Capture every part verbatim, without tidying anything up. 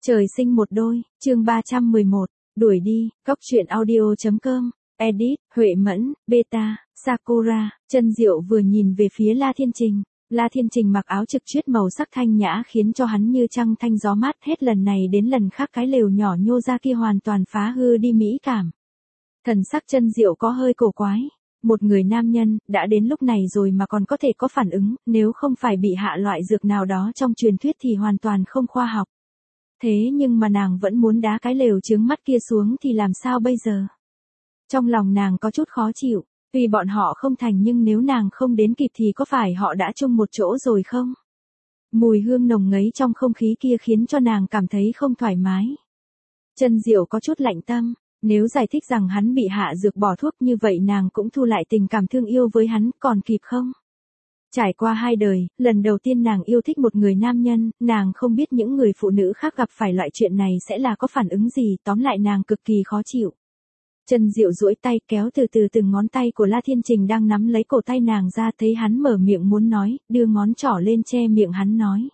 Trời sinh một đôi, chương ba trăm mười một, đuổi đi, góc truyện audio.com, edit, Huệ Mẫn, Beta, Sakura, Chân Diệu vừa nhìn về phía La Thiên Trình. La Thiên Trình mặc áo trực chuyết màu sắc thanh nhã khiến cho hắn như trăng thanh gió mát, hết lần này đến lần khác cái lều nhỏ nhô ra kia hoàn toàn phá hư đi mỹ cảm. Thần sắc Chân Diệu có hơi cổ quái. Một người nam nhân, đã đến lúc này rồi mà còn có thể có phản ứng, nếu không phải bị hạ loại dược nào đó trong truyền thuyết thì hoàn toàn không khoa học. Thế nhưng mà nàng vẫn muốn đá cái lều chướng mắt kia xuống thì làm sao bây giờ? Trong lòng nàng có chút khó chịu, vì bọn họ không thành nhưng nếu nàng không đến kịp thì có phải họ đã chung một chỗ rồi không? Mùi hương nồng ngấy trong không khí kia khiến cho nàng cảm thấy không thoải mái. Chân Diệu có chút lạnh tâm, nếu giải thích rằng hắn bị hạ dược bỏ thuốc như vậy nàng cũng thu lại tình cảm thương yêu với hắn, còn kịp không? Trải qua hai đời, lần đầu tiên nàng yêu thích một người nam nhân, nàng không biết những người phụ nữ khác gặp phải loại chuyện này sẽ là có phản ứng gì, tóm lại nàng cực kỳ khó chịu. Chân Diệu duỗi tay kéo từ từ từng ngón tay của La Thiên Trình đang nắm lấy cổ tay nàng ra, thấy hắn mở miệng muốn nói, đưa ngón trỏ lên che miệng hắn nói.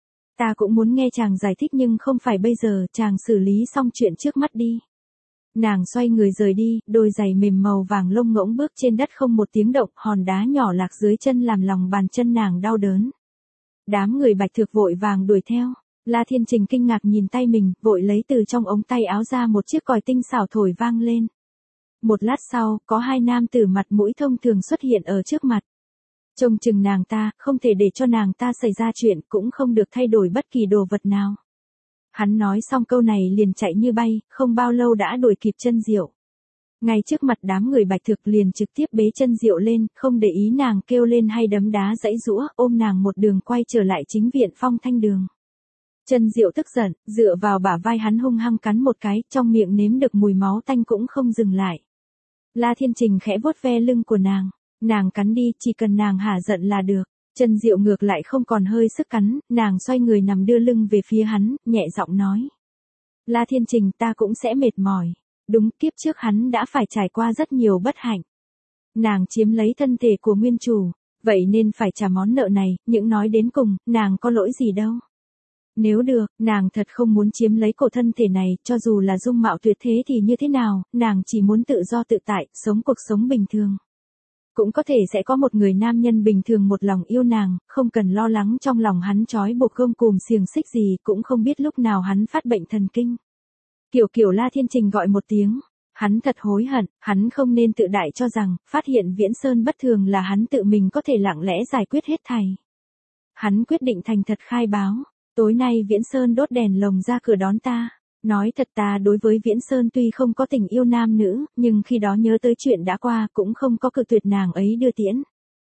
Ta cũng muốn nghe chàng giải thích nhưng không phải bây giờ, chàng xử lý xong chuyện trước mắt đi. Nàng xoay người rời đi, đôi giày mềm màu vàng lông ngỗng bước trên đất không một tiếng động, hòn đá nhỏ lạc dưới chân làm lòng bàn chân nàng đau đớn. Đám người Bạch Thược vội vàng đuổi theo. La Thiên Trình kinh ngạc nhìn tay mình, vội lấy từ trong ống tay áo ra một chiếc còi tinh xảo thổi vang lên. Một lát sau, có hai nam tử mặt mũi thông thường xuất hiện ở trước mặt. Trông chừng nàng ta, không thể để cho nàng ta xảy ra chuyện, cũng không được thay đổi bất kỳ đồ vật nào. Hắn nói xong câu này liền chạy như bay, không bao lâu đã đuổi kịp Chân Diệu. Ngay trước mặt đám người Bạch Thực liền trực tiếp bế Chân Diệu lên, không để ý nàng kêu lên hay đấm đá giãy giũa, ôm nàng một đường quay trở lại chính viện Phong Thanh Đường. Chân Diệu tức giận, dựa vào bả vai hắn hung hăng cắn một cái, trong miệng nếm được mùi máu tanh cũng không dừng lại. La Thiên Trình khẽ vuốt ve lưng của nàng, nàng cắn đi, chỉ cần nàng hả giận là được. Chân Diệu ngược lại không còn hơi sức cắn, nàng xoay người nằm đưa lưng về phía hắn, nhẹ giọng nói. La Thiên Trình, ta cũng sẽ mệt mỏi. Đúng, kiếp trước hắn đã phải trải qua rất nhiều bất hạnh. Nàng chiếm lấy thân thể của nguyên chủ, vậy nên phải trả món nợ này, những nói đến cùng, nàng có lỗi gì đâu. Nếu được, nàng thật không muốn chiếm lấy cổ thân thể này, cho dù là dung mạo tuyệt thế thì như thế nào, nàng chỉ muốn tự do tự tại, sống cuộc sống bình thường. Cũng có thể sẽ có một người nam nhân bình thường một lòng yêu nàng, không cần lo lắng trong lòng hắn trói buộc gông cùm xiềng xích gì, cũng không biết lúc nào hắn phát bệnh thần kinh. Kiểu kiểu La Thiên Trình gọi một tiếng, hắn thật hối hận, hắn không nên tự đại cho rằng, phát hiện Viễn Sơn bất thường là hắn tự mình có thể lặng lẽ giải quyết hết thảy. Hắn quyết định thành thật khai báo, tối nay Viễn Sơn đốt đèn lồng ra cửa đón ta. Nói thật, ta đối với Viễn Sơn tuy không có tình yêu nam nữ, nhưng khi đó nhớ tới chuyện đã qua cũng không có cự tuyệt nàng ấy đưa tiễn.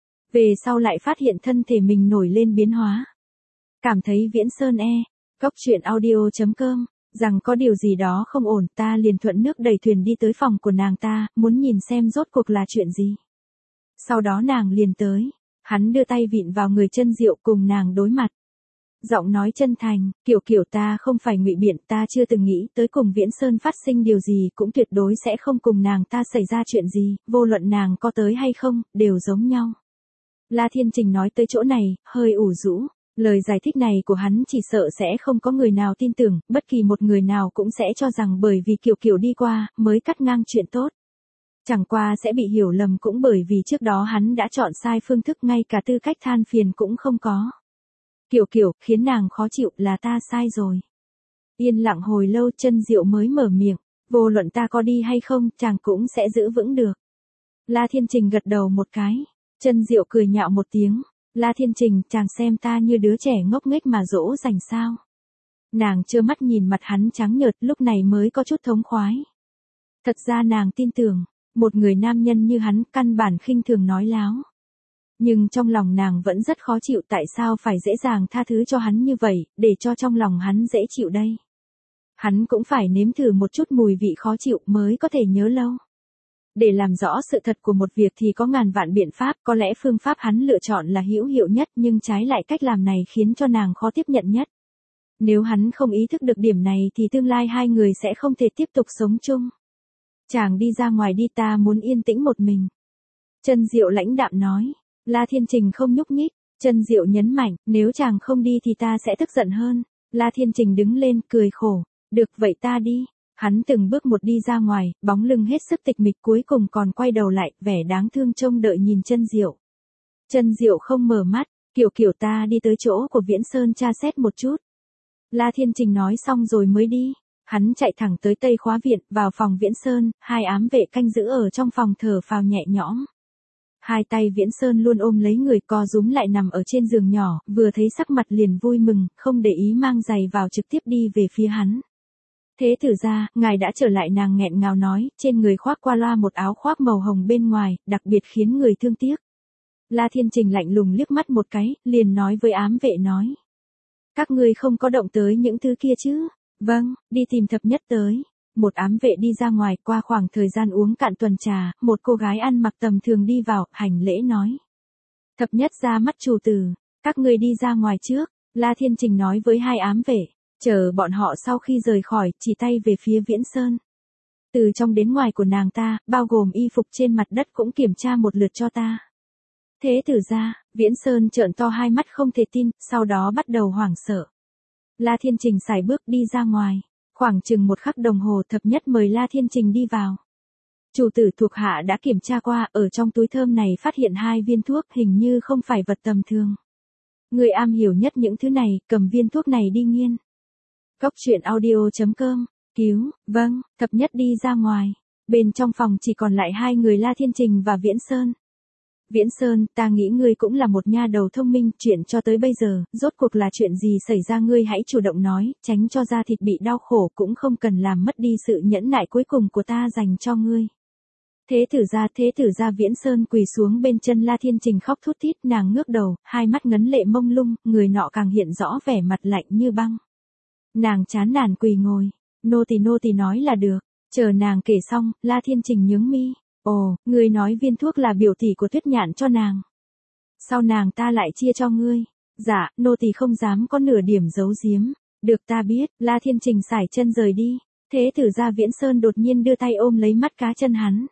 Về sau lại phát hiện thân thể mình nổi lên biến hóa. Cảm thấy Viễn Sơn e, góc truyện audio.com, rằng có điều gì đó không ổn, ta liền thuận nước đẩy thuyền đi tới phòng của nàng ta, muốn nhìn xem rốt cuộc là chuyện gì. Sau đó nàng liền tới, hắn đưa tay vịn vào người Chân Diệu cùng nàng đối mặt. Giọng nói chân thành, kiểu kiểu ta không phải ngụy biện, ta chưa từng nghĩ tới cùng Viễn Sơn phát sinh điều gì, cũng tuyệt đối sẽ không cùng nàng ta xảy ra chuyện gì, vô luận nàng có tới hay không, đều giống nhau. La Thiên Trình nói tới chỗ này, hơi ủ rũ, lời giải thích này của hắn chỉ sợ sẽ không có người nào tin tưởng, bất kỳ một người nào cũng sẽ cho rằng bởi vì kiểu kiểu đi qua, mới cắt ngang chuyện tốt. Chẳng qua sẽ bị hiểu lầm cũng bởi vì trước đó hắn đã chọn sai phương thức, ngay cả tư cách than phiền cũng không có. Kiểu kiểu, khiến nàng khó chịu, là ta sai rồi. Yên lặng hồi lâu Chân Diệu mới mở miệng, vô luận ta có đi hay không, chàng cũng sẽ giữ vững được. La Thiên Trình gật đầu một cái, Chân Diệu cười nhạo một tiếng, La Thiên Trình, chàng xem ta như đứa trẻ ngốc nghếch mà dỗ dành sao. Nàng trơ mắt nhìn mặt hắn trắng nhợt, lúc này mới có chút thống khoái. Thật ra nàng tin tưởng, một người nam nhân như hắn căn bản khinh thường nói láo. Nhưng trong lòng nàng vẫn rất khó chịu, tại sao phải dễ dàng tha thứ cho hắn như vậy, để cho trong lòng hắn dễ chịu đây. Hắn cũng phải nếm thử một chút mùi vị khó chịu mới có thể nhớ lâu. Để làm rõ sự thật của một việc thì có ngàn vạn biện pháp, có lẽ phương pháp hắn lựa chọn là hữu hiệu nhất, nhưng trái lại cách làm này khiến cho nàng khó tiếp nhận nhất. Nếu hắn không ý thức được điểm này thì tương lai hai người sẽ không thể tiếp tục sống chung. Chàng đi ra ngoài đi, ta muốn yên tĩnh một mình. Chân Diệu lãnh đạm nói. La Thiên Trình không nhúc nhích, Chân Diệu nhấn mạnh, nếu chàng không đi thì ta sẽ tức giận hơn. La Thiên Trình đứng lên, cười khổ. Được vậy ta đi. Hắn từng bước một đi ra ngoài, bóng lưng hết sức tịch mịch cuối cùng còn quay đầu lại, vẻ đáng thương trông đợi nhìn Chân Diệu. Chân Diệu không mở mắt, kiểu kiểu ta đi tới chỗ của Viễn Sơn tra xét một chút. La Thiên Trình nói xong rồi mới đi. Hắn chạy thẳng tới Tây Khóa Viện, vào phòng Viễn Sơn, hai ám vệ canh giữ ở trong phòng thở phào nhẹ nhõm. Hai tay Viễn Sơn luôn ôm lấy người co rúm lại nằm ở trên giường nhỏ, vừa thấy sắc mặt liền vui mừng, không để ý mang giày vào trực tiếp đi về phía hắn. Thế tử ra, ngài đã trở lại, nàng nghẹn ngào nói, trên người khoác qua loa một áo khoác màu hồng bên ngoài, đặc biệt khiến người thương tiếc. La Thiên Trình lạnh lùng liếc mắt một cái, liền nói với ám vệ nói. Các ngươi không có động tới những thứ kia chứ? Vâng, đi tìm thập nhất tới. Một ám vệ đi ra ngoài, qua khoảng thời gian uống cạn tuần trà, một cô gái ăn mặc tầm thường đi vào, hành lễ nói. Thập nhất ra mắt chủ tử, các ngươi đi ra ngoài trước. La Thiên Trình nói với hai ám vệ, chờ bọn họ sau khi rời khỏi, chỉ tay về phía Viễn Sơn. Từ trong đến ngoài của nàng ta, bao gồm y phục trên mặt đất cũng kiểm tra một lượt cho ta. Thế tử ra, Viễn Sơn trợn to hai mắt không thể tin, sau đó bắt đầu hoảng sợ. La Thiên Trình sải bước đi ra ngoài. Khoảng chừng một khắc đồng hồ thập nhất mời La Thiên Trình đi vào. Chủ tử thuộc hạ đã kiểm tra qua, ở trong túi thơm này phát hiện hai viên thuốc, hình như không phải vật tầm thường. Người am hiểu nhất những thứ này, cầm viên thuốc này đi nghiên. Cốc truyện audio chấm com, cứu, vâng, thập nhất đi ra ngoài. Bên trong phòng chỉ còn lại hai người La Thiên Trình và Viễn Sơn. Viễn Sơn, ta nghĩ ngươi cũng là một nha đầu thông minh, chuyện cho tới bây giờ, rốt cuộc là chuyện gì xảy ra, ngươi hãy chủ động nói, tránh cho da thịt bị đau khổ, cũng không cần làm mất đi sự nhẫn nại cuối cùng của ta dành cho ngươi. Thế tử ra, thế tử ra Viễn Sơn quỳ xuống bên chân La Thiên Trình khóc thút thít, nàng ngước đầu, hai mắt ngấn lệ mông lung, người nọ càng hiện rõ vẻ mặt lạnh như băng. Nàng chán nản quỳ ngồi, nô tỳ nô tỳ nói là được, chờ nàng kể xong, La Thiên Trình nhướng mi. Ồ, ngươi nói viên thuốc là biểu tỷ của Tuyết Nhạn cho nàng. Sau nàng ta lại chia cho ngươi. Dạ, nô tỳ không dám có nửa điểm giấu giếm. Được ta biết, La Thiên Trình sải chân rời đi. Thế tử ra Viễn Sơn đột nhiên đưa tay ôm lấy mắt cá chân hắn.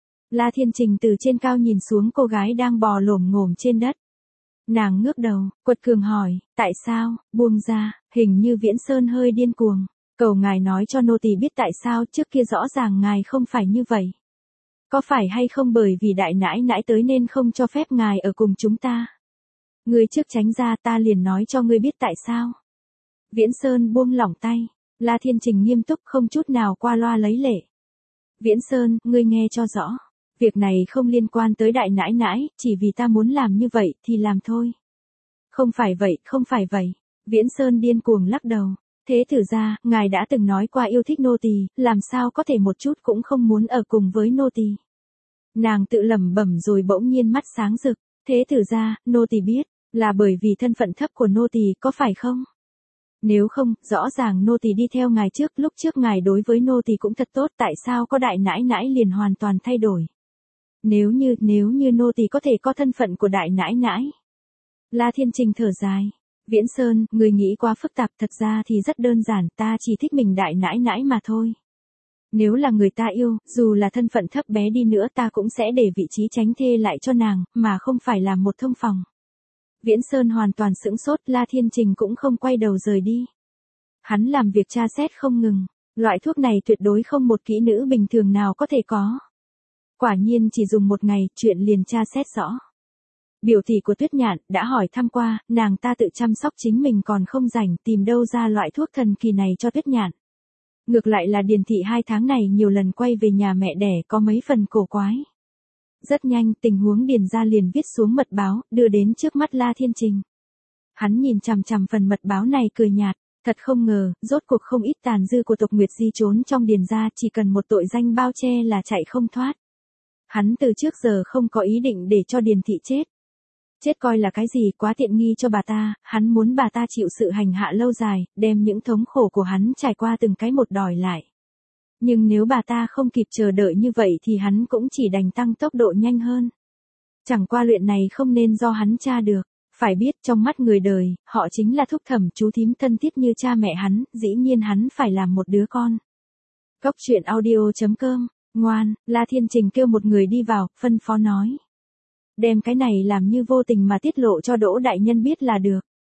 La Thiên Trình từ trên cao nhìn xuống cô gái đang bò lổm ngổm trên đất. Nàng ngước đầu, quật cường hỏi, tại sao, buông ra, hình như Viễn Sơn hơi điên cuồng. Cầu ngài nói cho nô tỳ biết tại sao, trước kia rõ ràng ngài không phải như vậy. Có phải hay không bởi vì đại nãi nãi tới nên không cho phép ngài ở cùng chúng ta? Ngươi trước tránh ra, ta liền nói cho ngươi biết tại sao. Viễn Sơn buông lỏng tay. La Thiên Trình nghiêm túc không chút nào qua loa lấy lệ. Viễn Sơn, ngươi nghe cho rõ. Việc này không liên quan tới đại nãi nãi, chỉ vì ta muốn làm như vậy thì làm thôi. Không phải vậy, không phải vậy. Viễn Sơn điên cuồng lắc đầu. Thế tử ra, ngài đã từng nói qua yêu thích nô tỳ, làm sao có thể một chút cũng không muốn ở cùng với nô tỳ. Nàng tự lẩm bẩm rồi bỗng nhiên mắt sáng rực. Thế tử ra, nô tỳ biết, là bởi vì thân phận thấp của nô tỳ, có phải không? Nếu không, rõ ràng nô tỳ đi theo ngài trước, lúc trước ngài đối với nô tỳ cũng thật tốt, tại sao có đại nãi nãi liền hoàn toàn thay đổi? Nếu như, nếu như nô tỳ có thể có thân phận của đại nãi nãi. La Thiên Trình thở dài. Viễn Sơn, người nghĩ quá phức tạp, thật ra thì rất đơn giản, ta chỉ thích mình đại nãi nãi mà thôi. Nếu là người ta yêu, dù là thân phận thấp bé đi nữa ta cũng sẽ để vị trí tránh thê lại cho nàng, mà không phải làm một thông phòng. Viễn Sơn hoàn toàn sững sốt, La Thiên Trình cũng không quay đầu rời đi. Hắn làm việc tra xét không ngừng, loại thuốc này tuyệt đối không một kỹ nữ bình thường nào có thể có. Quả nhiên chỉ dùng một ngày, chuyện liền tra xét rõ. Biểu tỷ của Tuyết Nhạn đã hỏi thăm qua, nàng ta tự chăm sóc chính mình còn không rảnh tìm đâu ra loại thuốc thần kỳ này cho Tuyết Nhạn. Ngược lại là Điền thị hai tháng này nhiều lần quay về nhà mẹ đẻ có mấy phần cổ quái. Rất nhanh, tình huống Điền gia liền viết xuống mật báo, đưa đến trước mắt La Thiên Trình. Hắn nhìn chằm chằm phần mật báo này cười nhạt, thật không ngờ, rốt cuộc không ít tàn dư của tộc Nguyệt Di trốn trong Điền gia, chỉ cần một tội danh bao che là chạy không thoát. Hắn từ trước giờ không có ý định để cho Điền thị chết. Chết coi là cái gì, quá tiện nghi cho bà ta, hắn muốn bà ta chịu sự hành hạ lâu dài, đem những thống khổ của hắn trải qua từng cái một đòi lại. Nhưng nếu bà ta không kịp chờ đợi như vậy thì hắn cũng chỉ đành tăng tốc độ nhanh hơn. Chẳng qua luyện này không nên do hắn tra được, phải biết trong mắt người đời, họ chính là thúc thẩm chú thím thân thiết như cha mẹ hắn, dĩ nhiên hắn phải làm một đứa con. Cốc truyện audio chấm com, ngoan, La Thiên Trình kêu một người đi vào, phân phó nói. Đem cái này làm như vô tình mà tiết lộ cho Đỗ đại nhân biết là được.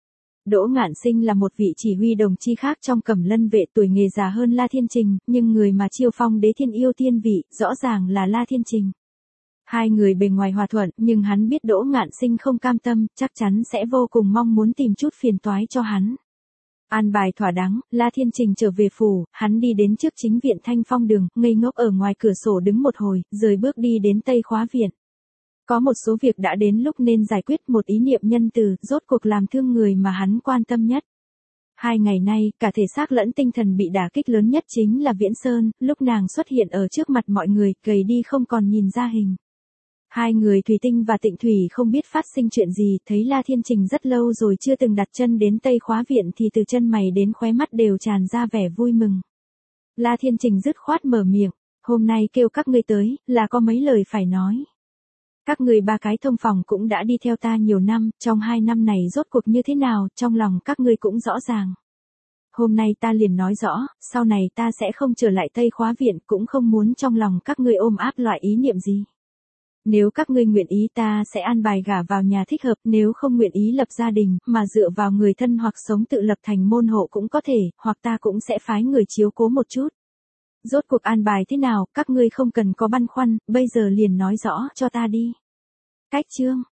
Đỗ Ngạn Sinh là một vị chỉ huy đồng chi khác trong Cẩm Lân vệ, tuổi nghề già hơn La Thiên Trình, nhưng người mà chiêu phong đế thiên yêu tiên vị, rõ ràng là La Thiên Trình. Hai người bề ngoài hòa thuận, nhưng hắn biết Đỗ Ngạn Sinh không cam tâm, chắc chắn sẽ vô cùng mong muốn tìm chút phiền toái cho hắn. An bài thỏa đáng, La Thiên Trình trở về phủ, hắn đi đến trước chính viện Thanh Phong đường, ngây ngốc ở ngoài cửa sổ đứng một hồi, rời bước đi đến Tây Khóa viện. Có một số việc đã đến lúc nên giải quyết, một ý niệm nhân từ, rốt cuộc làm thương người mà hắn quan tâm nhất. Hai ngày nay, cả thể xác lẫn tinh thần bị đả kích lớn nhất chính là Viễn Sơn, lúc nàng xuất hiện ở trước mặt mọi người, gầy đi không còn nhìn ra hình. Hai người Thủy Tinh và Tịnh Thủy không biết phát sinh chuyện gì, thấy La Thiên Trình rất lâu rồi chưa từng đặt chân đến Tây Khóa viện thì từ chân mày đến khóe mắt đều tràn ra vẻ vui mừng. La Thiên Trình dứt khoát mở miệng, hôm nay kêu các ngươi tới, là có mấy lời phải nói. Các người ba cái thông phòng cũng đã đi theo ta nhiều năm, trong hai năm này rốt cuộc như thế nào, trong lòng các ngươi cũng rõ ràng. Hôm nay ta liền nói rõ, sau này ta sẽ không trở lại Tây Khóa viện, cũng không muốn trong lòng các ngươi ôm áp loại ý niệm gì. Nếu các ngươi nguyện ý ta sẽ an bài gả vào nhà thích hợp, nếu không nguyện ý lập gia đình, mà dựa vào người thân hoặc sống tự lập thành môn hộ cũng có thể, hoặc ta cũng sẽ phái người chiếu cố một chút. Rốt cuộc an bài thế nào, các ngươi không cần có băn khoăn, bây giờ liền nói rõ cho ta đi. Cách chương